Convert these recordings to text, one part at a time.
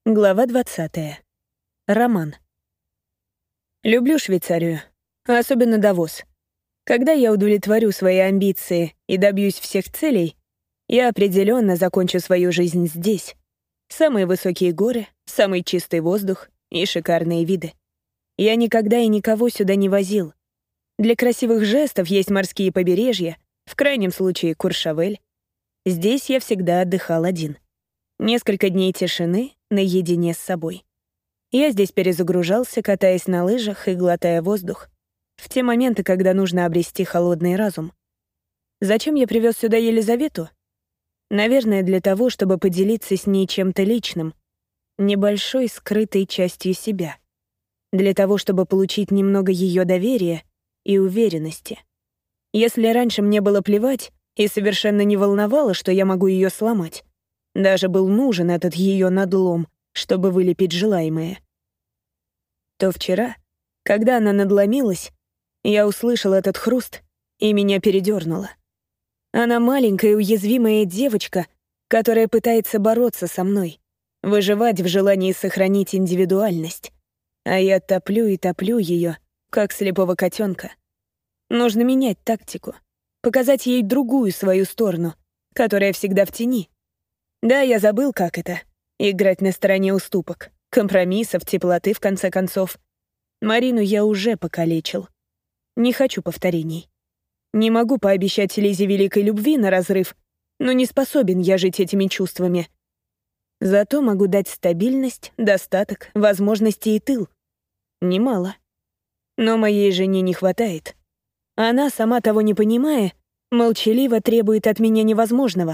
Глава 20. Роман. Люблю Швейцарию, а особенно Давос. Когда я удовлетворю свои амбиции и добьюсь всех целей, я определенно закончу свою жизнь здесь. Самые высокие горы, самый чистый воздух и шикарные виды. Я никогда и никого сюда не возил. Для красивых жестов есть морские побережья, в крайнем случае Куршавель. Здесь я всегда отдыхал один. Несколько дней тишины наедине с собой. Я здесь перезагружался, катаясь на лыжах и глотая воздух. В те моменты, когда нужно обрести холодный разум. Зачем я привез сюда Елизавету? Наверное, для того, чтобы поделиться с ней чем-то личным, небольшой скрытой частью себя. Для того, чтобы получить немного ее доверия и уверенности. Если раньше мне было плевать и совершенно не волновало, что я могу ее сломать, даже был нужен этот ее надлом, чтобы вылепить желаемое, то вчера, когда она надломилась, я услышал этот хруст, и меня передернуло. Она маленькая уязвимая девочка, которая пытается бороться со мной, выживать в желании сохранить индивидуальность. А я топлю и топлю ее, как слепого котенка. Нужно менять тактику, показать ей другую свою сторону, которая всегда в тени. Да, я забыл, как это — играть на стороне уступок, компромиссов, теплоты, в конце концов. Марину я уже покалечил. Не хочу повторений. Не могу пообещать Лизе великой любви на разрыв, но не способен я жить этими чувствами. Зато могу дать стабильность, достаток, возможности и тыл. Немало. Но моей жене не хватает. Она, сама того не понимая, молчаливо требует от меня невозможного.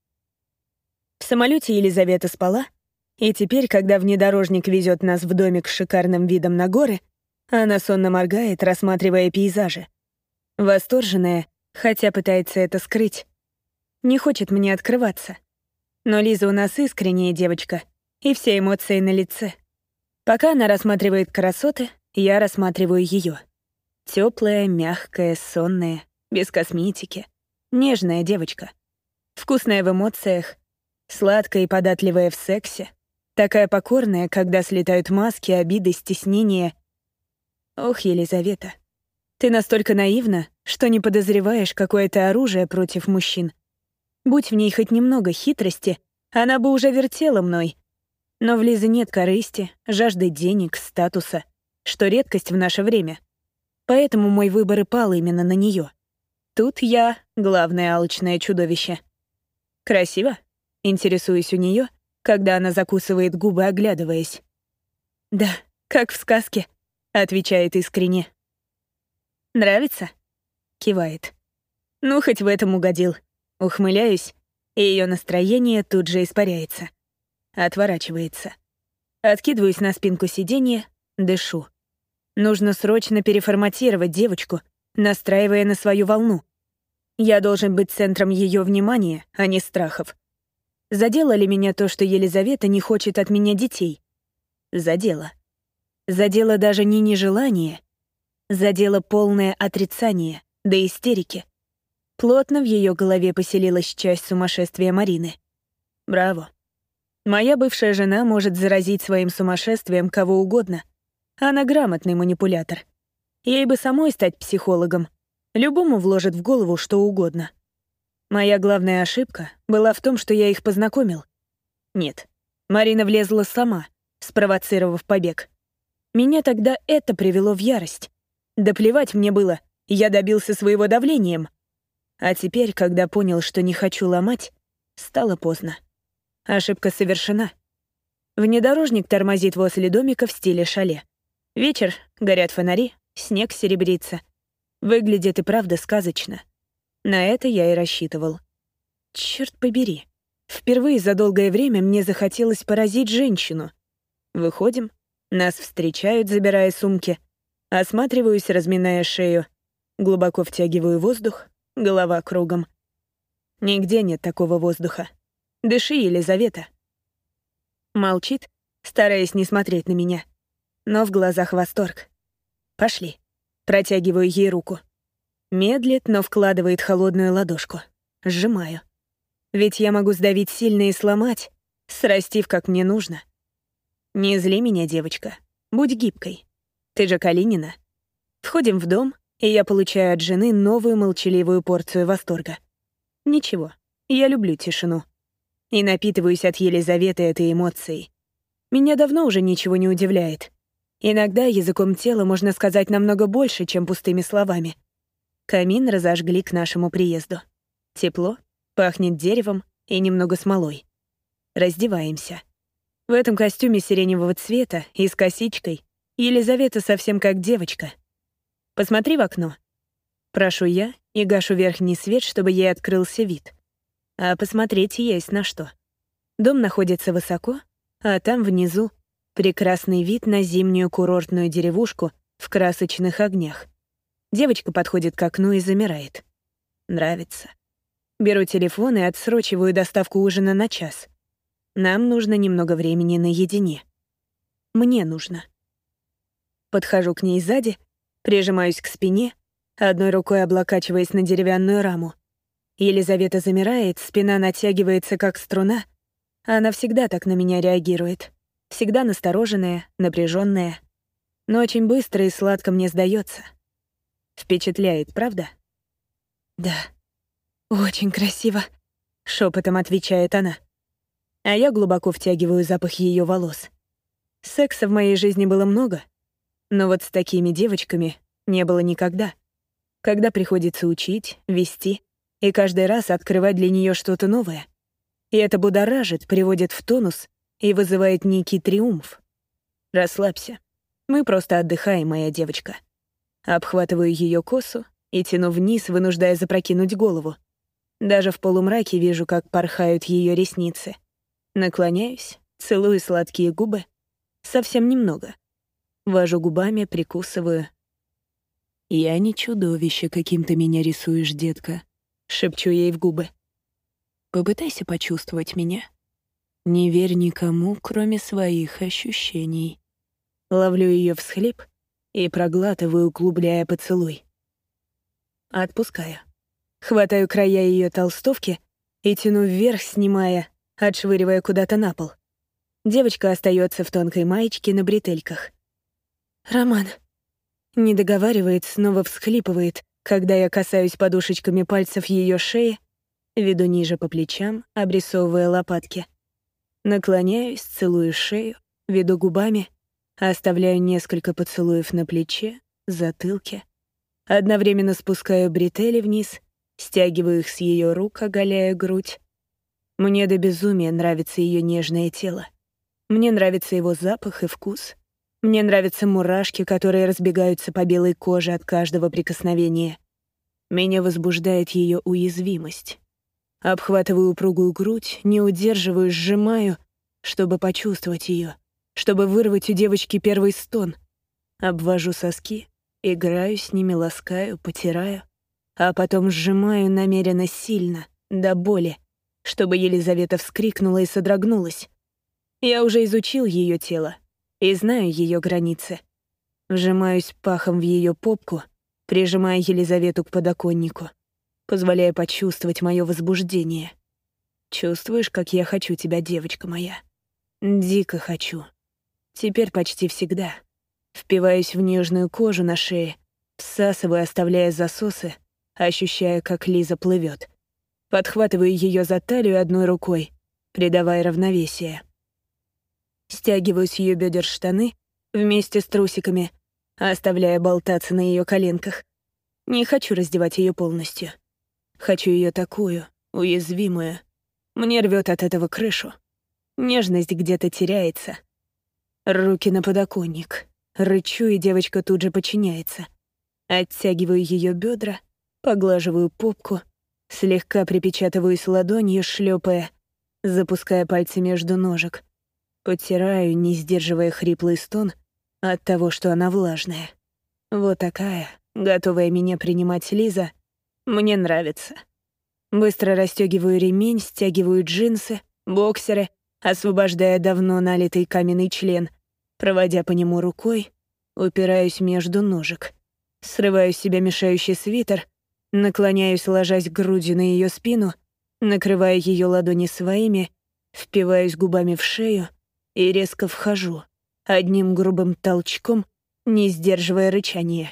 В самолете Елизавета спала, и теперь, когда внедорожник везет нас в домик с шикарным видом на горы, она сонно моргает, рассматривая пейзажи. Восторженная, хотя пытается это скрыть. Не хочет мне открываться. Но Лиза у нас искренняя девочка, и все эмоции на лице. Пока она рассматривает красоты, я рассматриваю ее. Теплая, мягкая, сонная, без косметики. Нежная девочка. Вкусная в эмоциях, сладкая и податливая в сексе. Такая покорная, когда слетают маски, обиды, стеснения. Ох, Елизавета, ты настолько наивна, что не подозреваешь, какое это оружие против мужчин. Будь в ней хоть немного хитрости, она бы уже вертела мной. Но в Лизе нет корысти, жажды денег, статуса, что редкость в наше время. Поэтому мой выбор и пал именно на нее. Тут я — главное алчное чудовище. Красиво? Интересуюсь у нее, когда она закусывает губы, оглядываясь. «Да, как в сказке», — отвечает искренне. «Нравится?» — кивает. «Ну, хоть в этом угодил». Ухмыляюсь, и ее настроение тут же испаряется. Отворачивается. Откидываюсь на спинку сиденья, дышу. Нужно срочно переформатировать девочку, настраивая на свою волну. Я должен быть центром ее внимания, а не страхов. Задело ли меня то, что Елизавета не хочет от меня детей? Задело. Задело даже не нежелание. Задело полное отрицание, до истерики. Плотно в ее голове поселилась часть сумасшествия Марины. Браво. Моя бывшая жена может заразить своим сумасшествием кого угодно. Она грамотный манипулятор. Ей бы самой стать психологом. Любому вложит в голову что угодно. Моя главная ошибка была в том, что я их познакомил. Нет, Марина влезла сама, спровоцировав побег. Меня тогда это привело в ярость. Да плевать мне было, я добился своего давлением. А теперь, когда понял, что не хочу ломать, стало поздно. Ошибка совершена. Внедорожник тормозит возле домика в стиле шале. Вечер, горят фонари, снег серебрится. Выглядит и правда сказочно. На это я и рассчитывал. Черт побери. Впервые за долгое время мне захотелось поразить женщину. Выходим, нас встречают, забирая сумки. Осматриваюсь, разминая шею. Глубоко втягиваю воздух, голова кругом. Нигде нет такого воздуха. Дыши, Елизавета. Молчит, стараясь не смотреть на меня. Но в глазах восторг. Пошли. Протягиваю ей руку. Медлит, но вкладывает холодную ладошку. Сжимаю. Ведь я могу сдавить сильно и сломать, срастив, как мне нужно. Не зли меня, девочка. Будь гибкой. Ты же Калинина. Входим в дом, и я получаю от жены новую молчаливую порцию восторга. Ничего, я люблю тишину. И напитываюсь от Елизаветы этой эмоцией. Меня давно уже ничего не удивляет. Иногда языком тела можно сказать намного больше, чем пустыми словами. Камин разожгли к нашему приезду. Тепло, пахнет деревом и немного смолой. Раздеваемся. В этом костюме сиреневого цвета и с косичкой Елизавета совсем как девочка. «Посмотри в окно». Прошу я и гашу верхний свет, чтобы ей открылся вид. А посмотреть есть на что. Дом находится высоко, а там внизу прекрасный вид на зимнюю курортную деревушку в красочных огнях. Девочка подходит к окну и замирает. Нравится. Беру телефон и отсрочиваю доставку ужина на час. Нам нужно немного времени наедине. Мне нужно. Подхожу к ней сзади, прижимаюсь к спине, одной рукой облокачиваясь на деревянную раму. Елизавета замирает, спина натягивается, как струна. Она всегда так на меня реагирует. Всегда настороженная, напряженная. Но очень быстро и сладко мне сдается. Впечатляет, правда? «Да, очень красиво», — шепотом отвечает она. А я глубоко втягиваю запах ее волос. Секса в моей жизни было много, но вот с такими девочками не было никогда. Когда приходится учить, вести и каждый раз открывать для нее что-то новое. И это будоражит, приводит в тонус и вызывает некий триумф. Расслабься. Мы просто отдыхаем, моя девочка. Обхватываю ее косу и тяну вниз, вынуждая запрокинуть голову. Даже в полумраке вижу, как порхают ее ресницы. Наклоняюсь, целую сладкие губы. Совсем немного. Вожу губами, прикусываю. «Я не чудовище, каким ты меня рисуешь, детка», — шепчу ей в губы. «Попытайся почувствовать меня. Не верь никому, кроме своих ощущений». Ловлю ее всхлип и проглатываю, углубляя поцелуй. Отпускаю. Хватаю края ее толстовки и тяну вверх, снимая, отшвыривая куда-то на пол. Девочка остается в тонкой маечке на бретельках. «Роман». Не договаривает, снова всхлипывает, когда я касаюсь подушечками пальцев ее шеи, веду ниже по плечам, обрисовывая лопатки. Наклоняюсь, целую шею, веду губами, оставляю несколько поцелуев на плече, затылке. Одновременно спускаю бретели вниз, стягиваю их с ее рук, оголяя грудь. Мне до безумия нравится ее нежное тело. Мне нравится его запах и вкус. Мне нравятся мурашки, которые разбегаются по белой коже от каждого прикосновения. Меня возбуждает ее уязвимость. Обхватываю упругую грудь, не удерживаю, сжимаю, чтобы почувствовать ее, чтобы вырвать у девочки первый стон. Обвожу соски, играю с ними, ласкаю, потираю, а потом сжимаю намеренно сильно, до боли, чтобы Елизавета вскрикнула и содрогнулась. Я уже изучил ее тело и знаю ее границы. Вжимаюсь пахом в ее попку, прижимая Елизавету к подоконнику, позволяя почувствовать мое возбуждение. Чувствуешь, как я хочу тебя, девочка моя? Дико хочу. Теперь почти всегда. Впиваюсь в нежную кожу на шее, всасываю, оставляя засосы, ощущая, как Лиза плывет. Подхватываю ее за талию одной рукой, придавая равновесие. Стягиваю с ее бедер штаны вместе с трусиками, оставляя болтаться на ее коленках. Не хочу раздевать ее полностью. Хочу ее такую, уязвимую. Мне рвет от этого крышу. Нежность где-то теряется. Руки на подоконник. Рычу, и девочка тут же подчиняется. Оттягиваю ее бедра, поглаживаю попку, слегка припечатываюсь ладонью, шлепая, запуская пальцы между ножек. Потираю, не сдерживая хриплый стон от того, что она влажная. Вот такая, готовая меня принимать Лиза, мне нравится. Быстро расстегиваю ремень, стягиваю джинсы, боксеры, освобождая давно налитый каменный член, проводя по нему рукой, упираюсь между ножек. Срываю с себя мешающий свитер, наклоняюсь, ложась грудью на ее спину, накрывая ее ладони своими, впиваюсь губами в шею, и резко вхожу, одним грубым толчком, не сдерживая рычания.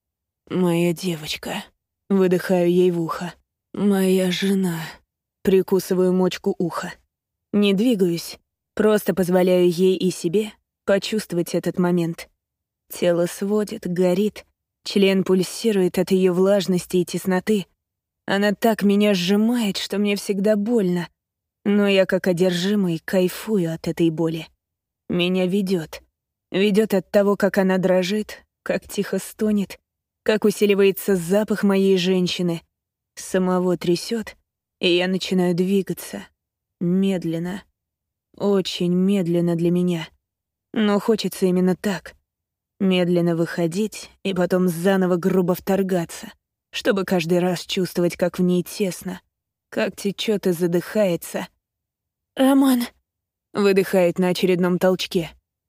«Моя девочка», — выдыхаю ей в ухо. «Моя жена», — прикусываю мочку уха. Не двигаюсь, просто позволяю ей и себе почувствовать этот момент. Тело сводит, горит, член пульсирует от ее влажности и тесноты. Она так меня сжимает, что мне всегда больно, но я как одержимый кайфую от этой боли. Меня ведет. Ведет от того, как она дрожит, как тихо стонет, как усиливается запах моей женщины. Самого трясет, и я начинаю двигаться. Медленно. Очень медленно для меня. Но хочется именно так. Медленно выходить и потом заново грубо вторгаться, чтобы каждый раз чувствовать, как в ней тесно, как течет и задыхается. «Роман!» — выдыхает на очередном толчке.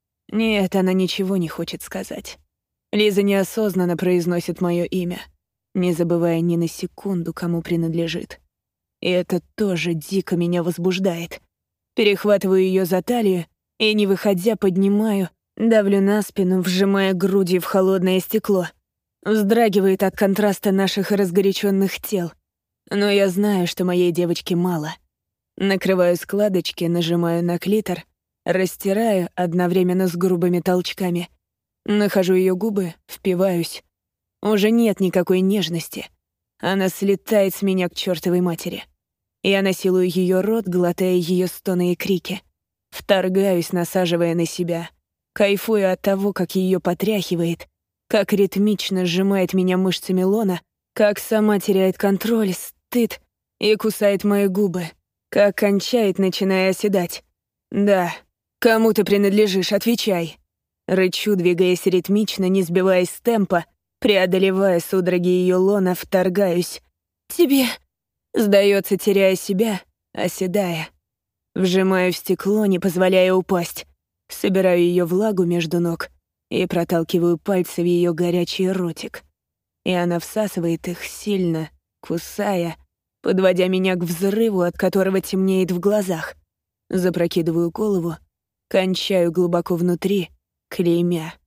Нет, она ничего не хочет сказать. Лиза неосознанно произносит мое имя, не забывая ни на секунду, кому принадлежит. И это тоже дико меня возбуждает. Перехватываю ее за талию и, не выходя, поднимаю, давлю на спину, вжимая грудью в холодное стекло. Вздрагивает от контраста наших разгоряченных тел. Но я знаю, что моей девочке мало. Накрываю складочки, нажимаю на клитор, растираю одновременно с грубыми толчками. Нахожу ее губы, впиваюсь. Уже нет никакой нежности. Она слетает с меня к чертовой матери. Я насилую ее рот, глотая ее стоны и крики. Вторгаюсь, насаживая на себя. Кайфую от того, как ее потряхивает, как ритмично сжимает меня мышцами лона, как сама теряет контроль, стыд и кусает мои губы, как кончает, начиная оседать. «Да, кому ты принадлежишь, отвечай!» Рычу, двигаясь ритмично, не сбиваясь с темпа, преодолевая судороги ее лона, вторгаюсь. «Тебе!» Сдается, теряя себя, оседая. Вжимаю в стекло, не позволяя упасть. Собираю ее влагу между ног и проталкиваю пальцы в ее горячий ротик. И она всасывает их сильно, кусая, подводя меня к взрыву, от которого темнеет в глазах. Запрокидываю голову, кончаю глубоко внутри, клеймя.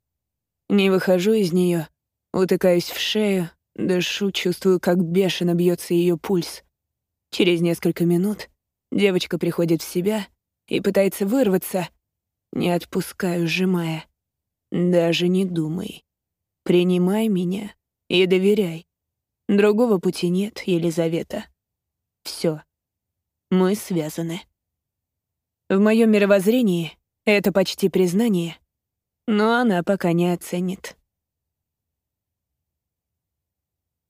Не выхожу из нее, утыкаюсь в шею, дышу, чувствую, как бешено бьется ее пульс. Через несколько минут девочка приходит в себя и пытается вырваться. Не отпускаю, сжимая. Даже не думай. Принимай меня и доверяй. Другого пути нет, Елизавета. Все. Мы связаны. В моем мировоззрении это почти признание, но она пока не оценит.